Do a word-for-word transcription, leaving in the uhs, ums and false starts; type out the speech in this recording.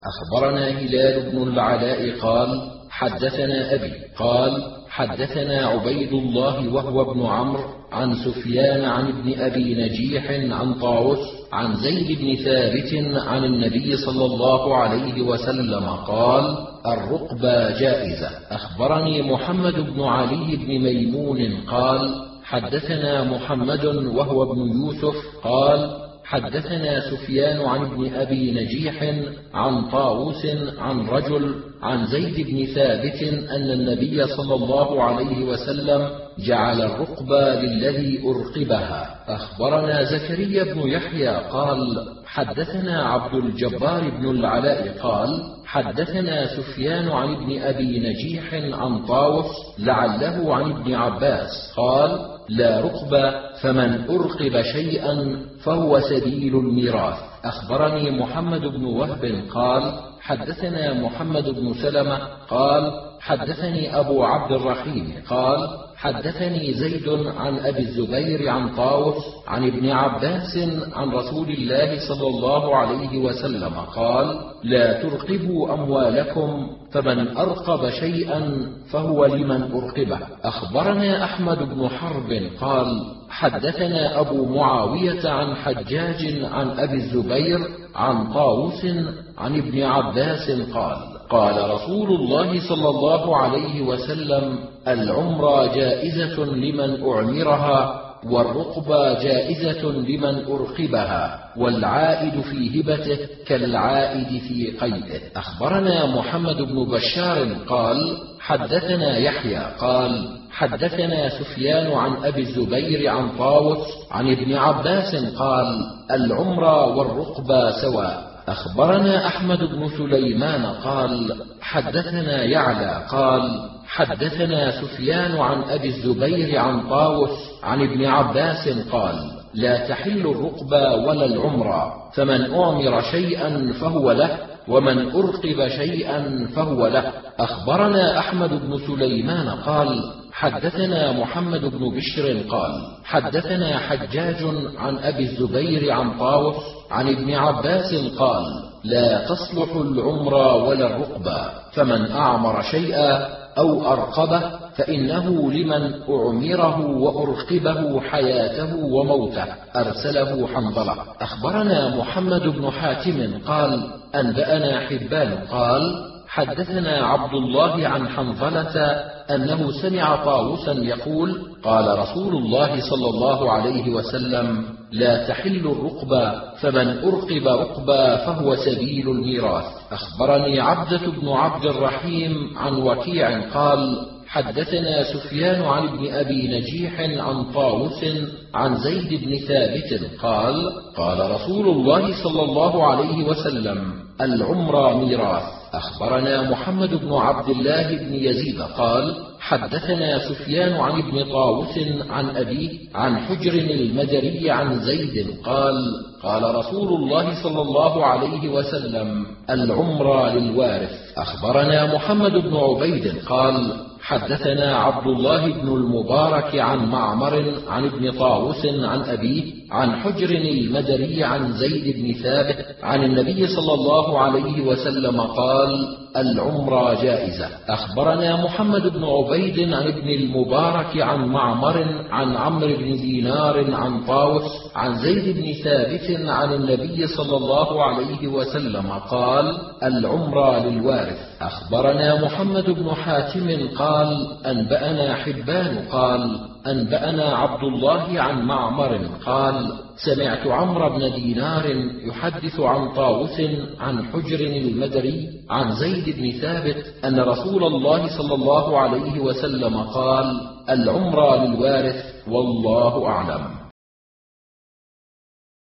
أخبرنا هلال بن العلاء قال حدثنا أبي قال حدثنا عبيد الله وهو ابن عمرو عن سفيان عن ابن أبي نجيح عن طاووس عن زيد بن ثابت عن النبي صلى الله عليه وسلم قال الرقبة جائزة. أخبرني محمد بن علي بن ميمون قال حدثنا محمد وهو ابن يوسف قال حدثنا سفيان عن ابن أبي نجيح عن طاووس عن رجل عن زيد بن ثابت أن النبي صلى الله عليه وسلم جعل الرقبة للذي أرقبها. أخبرنا زكريا بن يحيى قال حدثنا عبد الجبار بن العلاء قال حدثنا سفيان عن ابن أبي نجيح عن طاووس لعله عن ابن عباس قال لا رقبة فمن أرقب شيئا فهو سبيل الميراث. أخبرني محمد بن وهب قال حدثنا محمد بن سلمة قال حدثني أبو عبد الرحيم قال حدثني زيد عن أبي الزبير عن طاووس عن ابن عباس عن رسول الله صلى الله عليه وسلم قال لا ترقبوا أموالكم فمن أرقب شيئا فهو لمن أرقبه. أخبرنا أحمد بن حرب قال حدثنا أبو معاوية عن حجاج عن أبي الزبير عن طاووس عن ابن عباس قال قال رسول الله صلى الله عليه وسلم العمرة جائزة لمن أعمرها والرقبة جائزة لمن أرقبها والعائد في هبته كالعائد في قيئه. أخبرنا محمد بن بشار قال حدثنا يحيى قال حدثنا سفيان عن أبي الزبير عن طاووس عن ابن عباس قال العمرة والرقبة سواء. أخبرنا أحمد بن سليمان قال حدثنا يعلى قال حدثنا سفيان عن أبي الزبير عن طاووس عن ابن عباس قال لا تحل الرقبة ولا العمرة فمن أعمر شيئا فهو له ومن أرقب شيئا فهو له. أخبرنا أحمد بن سليمان قال حدثنا محمد بن بشر قال حدثنا حجاج عن أبي الزبير عن طاووس عن ابن عباس قال لا تصلح العمرة ولا الرقبة فمن أعمر شيئا أو أرقبه فإنه لمن أعمره وأرقبه حياته وموته. أرسله حنظلة. أخبرنا محمد بن حاتم قال أنبأنا حبان قال حدثنا عبد الله عن حنظلة أنه سمع طاووسا يقول قال رسول الله صلى الله عليه وسلم لا تحل الرقبة فمن أرقب رقبة فهو سبيل الميراث. أخبرني عبدة بن عبد الرحيم عن وكيع قال حدثنا سفيان عن ابن أبي نجيح عن طاووس عن زيد بن ثابت قال قال رسول الله صلى الله عليه وسلم العمرة ميراث. أخبرنا محمد بن عبد الله بن يزيد قال حدثنا سفيان عن ابن طاووس عن أبيه عن حجر المدري عن زيد قال قال رسول الله صلى الله عليه وسلم العمرة للوارث. أخبرنا محمد بن عبيد قال حدثنا عبد الله بن المبارك عن معمر عن ابن طاووس عن أبيه عن حجر المدري عن زيد بن ثابت عن النبي صلى الله عليه وسلم قال العمرة جائزة. أخبرنا محمد بن عبيد عن ابن المبارك عن معمر عن عمرو بن دينار عن طاووس عن زيد بن ثابت عن النبي صلى الله عليه وسلم قال العمرة للوارث. أخبرنا محمد بن حاتم قال أنبأنا حبان قال أنبأنا عبد الله عن معمر قال سمعت عمرو بن دينار يحدث عن طاووس عن حجر المدري عن زيد بن ثابت أن رسول الله صلى الله عليه وسلم قال العمرة للوارث والله أعلم.